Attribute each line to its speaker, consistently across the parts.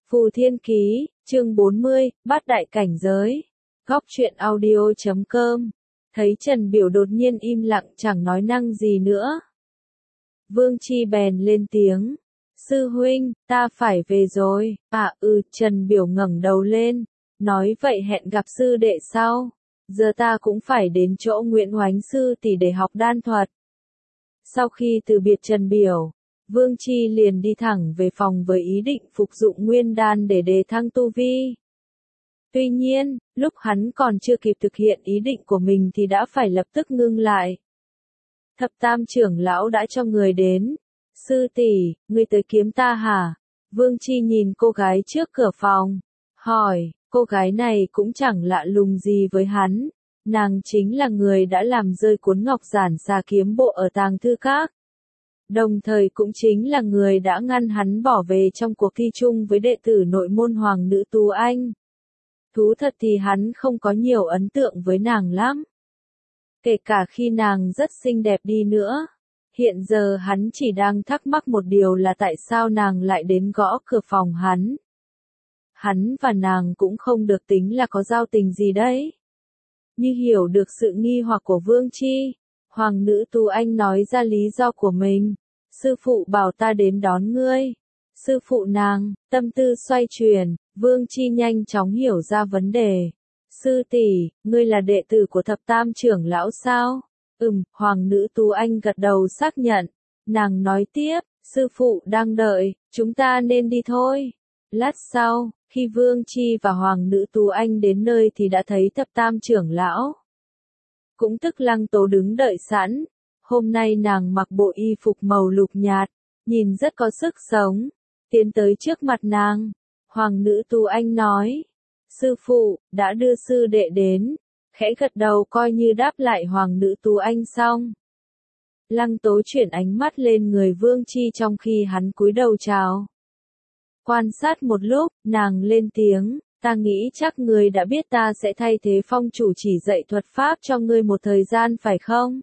Speaker 1: Phù Thiên Ký, chương 40, Bát Đại Cảnh Giới. Góc truyện audio.com. Thấy Trần Biểu đột nhiên im lặng chẳng nói năng gì nữa. Vương Chi bèn lên tiếng. Sư huynh, ta phải về rồi. Trần Biểu ngẩng đầu lên. Nói vậy hẹn gặp sư đệ sau. Giờ ta cũng phải đến chỗ Nguyễn Oánh sư tỷ để học đan thuật. Sau khi từ biệt Trần Biểu, Vương Chi liền đi thẳng về phòng với ý định phục dụng nguyên đan để đề thăng tu vi. Tuy nhiên, lúc hắn còn chưa kịp thực hiện ý định của mình thì đã phải lập tức ngưng lại. Thập Tam trưởng lão đã cho người đến. Sư tỷ, ngươi tới kiếm ta hả? Vương Chi nhìn cô gái trước cửa phòng, hỏi, cô gái này cũng chẳng lạ lùng gì với hắn. Nàng chính là người đã làm rơi cuốn ngọc giản xà kiếm bộ ở tàng thư các. Đồng thời cũng chính là người đã ngăn hắn bỏ về trong cuộc thi chung với đệ tử nội môn Hoàng nữ Tú Anh. Thú thật thì hắn không có nhiều ấn tượng với nàng lắm. Kể cả khi nàng rất xinh đẹp đi nữa. Hiện giờ hắn chỉ đang thắc mắc một điều là tại sao nàng lại đến gõ cửa phòng hắn. Hắn và nàng cũng không được tính là có giao tình gì đấy. Như hiểu được sự nghi hoặc của Vương Chi, Hoàng nữ Tú Anh nói ra lý do của mình. Sư phụ bảo ta đến đón ngươi. Sư phụ nàng, tâm tư xoay chuyển, Vương Chi nhanh chóng hiểu ra vấn đề. Sư tỷ, ngươi là đệ tử của Thập Tam trưởng lão sao? Hoàng nữ Tú Anh gật đầu xác nhận. Nàng nói tiếp, sư phụ đang đợi, chúng ta nên đi thôi. Lát sau, khi Vương Chi và Hoàng nữ Tú Anh đến nơi thì đã thấy Thập Tam trưởng lão. Cũng tức Lăng Tố đứng đợi sẵn. Hôm nay nàng mặc bộ y phục màu lục nhạt, nhìn rất có sức sống. Tiến tới trước mặt nàng, Hoàng nữ Tú Anh nói. Sư phụ, đã đưa sư đệ đến. Khẽ gật đầu coi như đáp lại Hoàng nữ Tú Anh xong. Lăng Tố chuyển ánh mắt lên người Vương Chi trong khi hắn cúi đầu chào. Quan sát một lúc, nàng lên tiếng, ta nghĩ chắc ngươi đã biết ta sẽ thay thế Phong chủ chỉ dạy thuật pháp cho ngươi một thời gian phải không?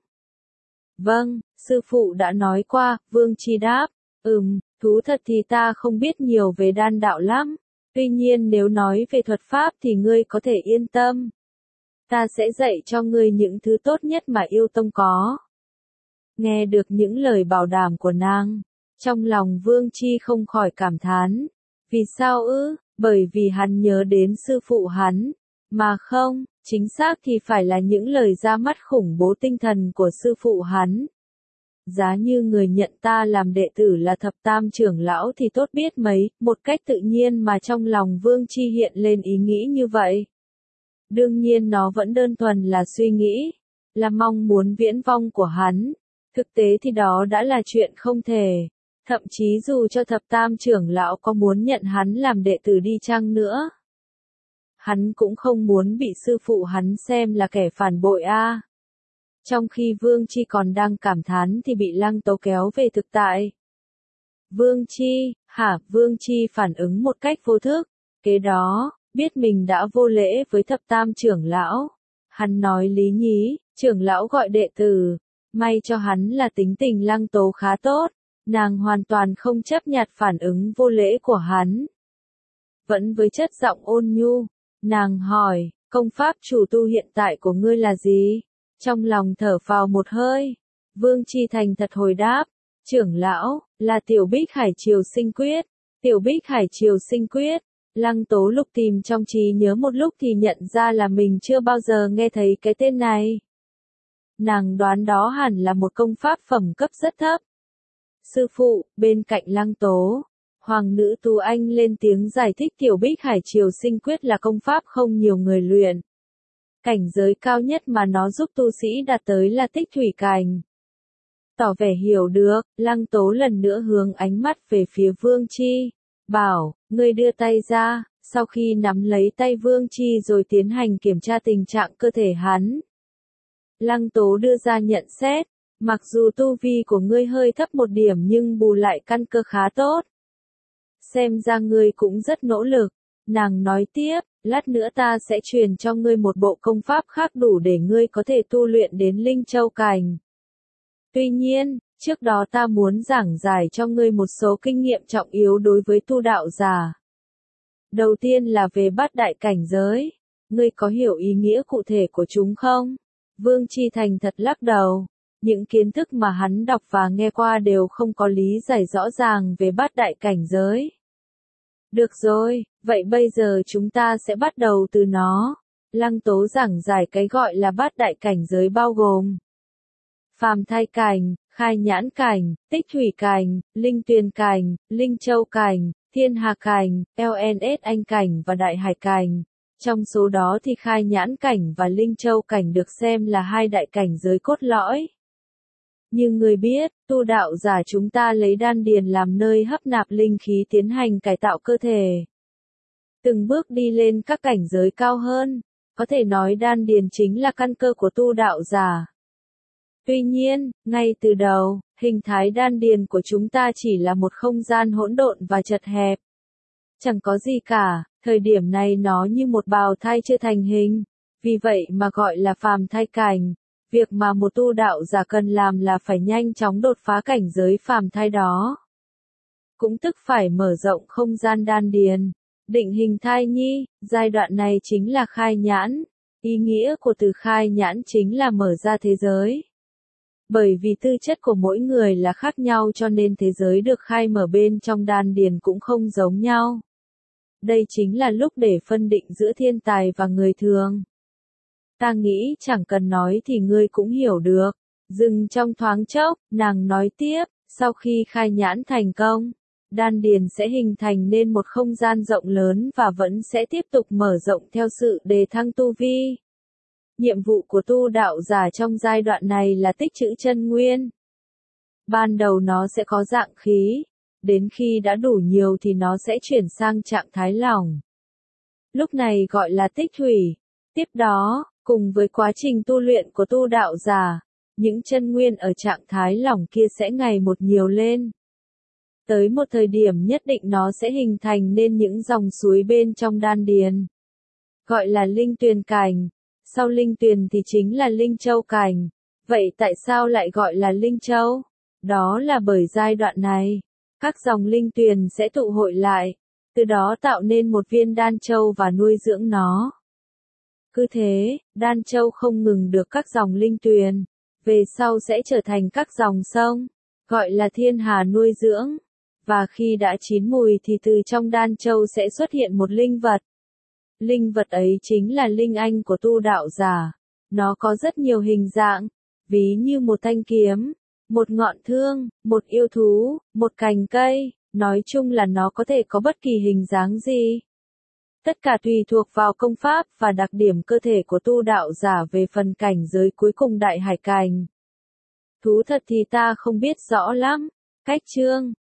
Speaker 1: Vâng, sư phụ đã nói qua, Vương Chi đáp. Thú thật thì ta không biết nhiều về đan đạo lắm. Tuy nhiên nếu nói về thuật pháp thì ngươi có thể yên tâm. Ta sẽ dạy cho ngươi những thứ tốt nhất mà yêu tông có. Nghe được những lời bảo đảm của nàng, trong lòng Vương Chi không khỏi cảm thán. Vì sao ư? Bởi vì hắn nhớ đến sư phụ hắn. Mà không, chính xác thì phải là những lời ra mắt khủng bố tinh thần của sư phụ hắn. Giá như người nhận ta làm đệ tử là Thập Tam trưởng lão thì tốt biết mấy, một cách tự nhiên mà trong lòng Vương Chi hiện lên ý nghĩ như vậy. Đương nhiên nó vẫn đơn thuần là suy nghĩ, là mong muốn viễn vong của hắn. Thực tế thì đó đã là chuyện không thể. Thậm chí dù cho Thập Tam trưởng lão có muốn nhận hắn làm đệ tử đi chăng nữa, hắn cũng không muốn bị sư phụ hắn xem là kẻ phản bội a. Trong khi Vương Chi còn đang cảm thán thì bị Lăng Tố kéo về thực tại. Vương Chi, Vương Chi phản ứng một cách vô thức. Kế đó, biết mình đã vô lễ với Thập Tam trưởng lão. Hắn nói lý nhí, trưởng lão gọi đệ tử. May cho hắn là tính tình Lăng Tố khá tốt. Nàng hoàn toàn không chấp nhặt phản ứng vô lễ của hắn. Vẫn với chất giọng ôn nhu, nàng hỏi, công pháp chủ tu hiện tại của ngươi là gì? Trong lòng thở phào một hơi, Vương Chi thành thật hồi đáp, trưởng lão, là Tiểu Bích Hải Triều Sinh Quyết. Tiểu Bích Hải Triều Sinh Quyết. Lăng Tố lục tìm trong trí nhớ một lúc thì nhận ra là mình chưa bao giờ nghe thấy cái tên này. Nàng đoán đó hẳn là một công pháp phẩm cấp rất thấp. Sư phụ, bên cạnh Lăng Tố, Hoàng nữ Tú Anh lên tiếng giải thích Tiểu Bích Hải Triều Sinh Quyết là công pháp không nhiều người luyện. Cảnh giới cao nhất mà nó giúp tu sĩ đạt tới là tích thủy cảnh. Tỏ vẻ hiểu được, Lăng Tố lần nữa hướng ánh mắt về phía Vương Chi, bảo, ngươi đưa tay ra, sau khi nắm lấy tay Vương Chi rồi tiến hành kiểm tra tình trạng cơ thể hắn. Lăng Tố đưa ra nhận xét, mặc dù tu vi của ngươi hơi thấp một điểm nhưng bù lại căn cơ khá tốt. Xem ra ngươi cũng rất nỗ lực. Nàng nói tiếp, lát nữa ta sẽ truyền cho ngươi một bộ công pháp khác đủ để ngươi có thể tu luyện đến Linh Châu cảnh. Tuy nhiên, trước đó ta muốn giảng giải cho ngươi một số kinh nghiệm trọng yếu đối với tu đạo giả. Đầu tiên là về bát đại cảnh giới. Ngươi có hiểu ý nghĩa cụ thể của chúng không? Vương Chi thành thật lắc đầu. Những kiến thức mà hắn đọc và nghe qua đều không có lý giải rõ ràng về bát đại cảnh giới. Được rồi, vậy bây giờ chúng ta sẽ bắt đầu từ nó. Lăng Tố giảng giải cái gọi là bát đại cảnh giới bao gồm phàm thai cảnh, khai nhãn cảnh, tích thủy cảnh, linh tuyền cảnh, linh châu cảnh, thiên hà cảnh, LNS anh cảnh và đại hải cảnh. Trong số đó thì khai nhãn cảnh và linh châu cảnh được xem là hai đại cảnh giới cốt lõi. Như người biết, tu đạo giả chúng ta lấy đan điền làm nơi hấp nạp linh khí tiến hành cải tạo cơ thể. Từng bước đi lên các cảnh giới cao hơn, có thể nói đan điền chính là căn cơ của tu đạo giả. Tuy nhiên, ngay từ đầu, hình thái đan điền của chúng ta chỉ là một không gian hỗn độn và chật hẹp. Chẳng có gì cả, thời điểm này nó như một bào thai chưa thành hình, vì vậy mà gọi là phàm thai cảnh. Việc mà một tu đạo giả cần làm là phải nhanh chóng đột phá cảnh giới phàm thai đó. Cũng tức phải mở rộng không gian đan điền, định hình thai nhi, giai đoạn này chính là khai nhãn. Ý nghĩa của từ khai nhãn chính là mở ra thế giới. Bởi vì tư chất của mỗi người là khác nhau cho nên thế giới được khai mở bên trong đan điền cũng không giống nhau. Đây chính là lúc để phân định giữa thiên tài và người thường. Ta nghĩ chẳng cần nói thì ngươi cũng hiểu được. Dừng trong thoáng chốc, nàng nói tiếp, sau khi khai nhãn thành công, đan điền sẽ hình thành nên một không gian rộng lớn và vẫn sẽ tiếp tục mở rộng theo sự đề thăng tu vi. Nhiệm vụ của tu đạo giả trong giai đoạn này là tích trữ chân nguyên. Ban đầu nó sẽ có dạng khí, đến khi đã đủ nhiều thì nó sẽ chuyển sang trạng thái lỏng. Lúc này gọi là tích thủy. Tiếp đó, cùng với quá trình tu luyện của tu đạo giả, những chân nguyên ở trạng thái lỏng kia sẽ ngày một nhiều lên. Tới một thời điểm nhất định nó sẽ hình thành nên những dòng suối bên trong đan điền. Gọi là linh tuyền cảnh. Sau linh tuyền thì chính là linh châu cảnh. Vậy tại sao lại gọi là linh châu? Đó là bởi giai đoạn này, các dòng linh tuyền sẽ tụ hội lại, từ đó tạo nên một viên đan châu và nuôi dưỡng nó. Cứ thế, đan châu không ngừng được các dòng linh tuyền, về sau sẽ trở thành các dòng sông, gọi là thiên hà nuôi dưỡng. Và khi đã chín mùi thì từ trong đan châu sẽ xuất hiện một linh vật. Linh vật ấy chính là linh anh của tu đạo giả. Nó có rất nhiều hình dạng, ví như một thanh kiếm, một ngọn thương, một yêu thú, một cành cây, nói chung là nó có thể có bất kỳ hình dáng gì. Tất cả tùy thuộc vào công pháp và đặc điểm cơ thể của tu đạo giả về phần cảnh giới cuối cùng đại hải cảnh. Thú thật thì ta không biết rõ lắm. Cách chương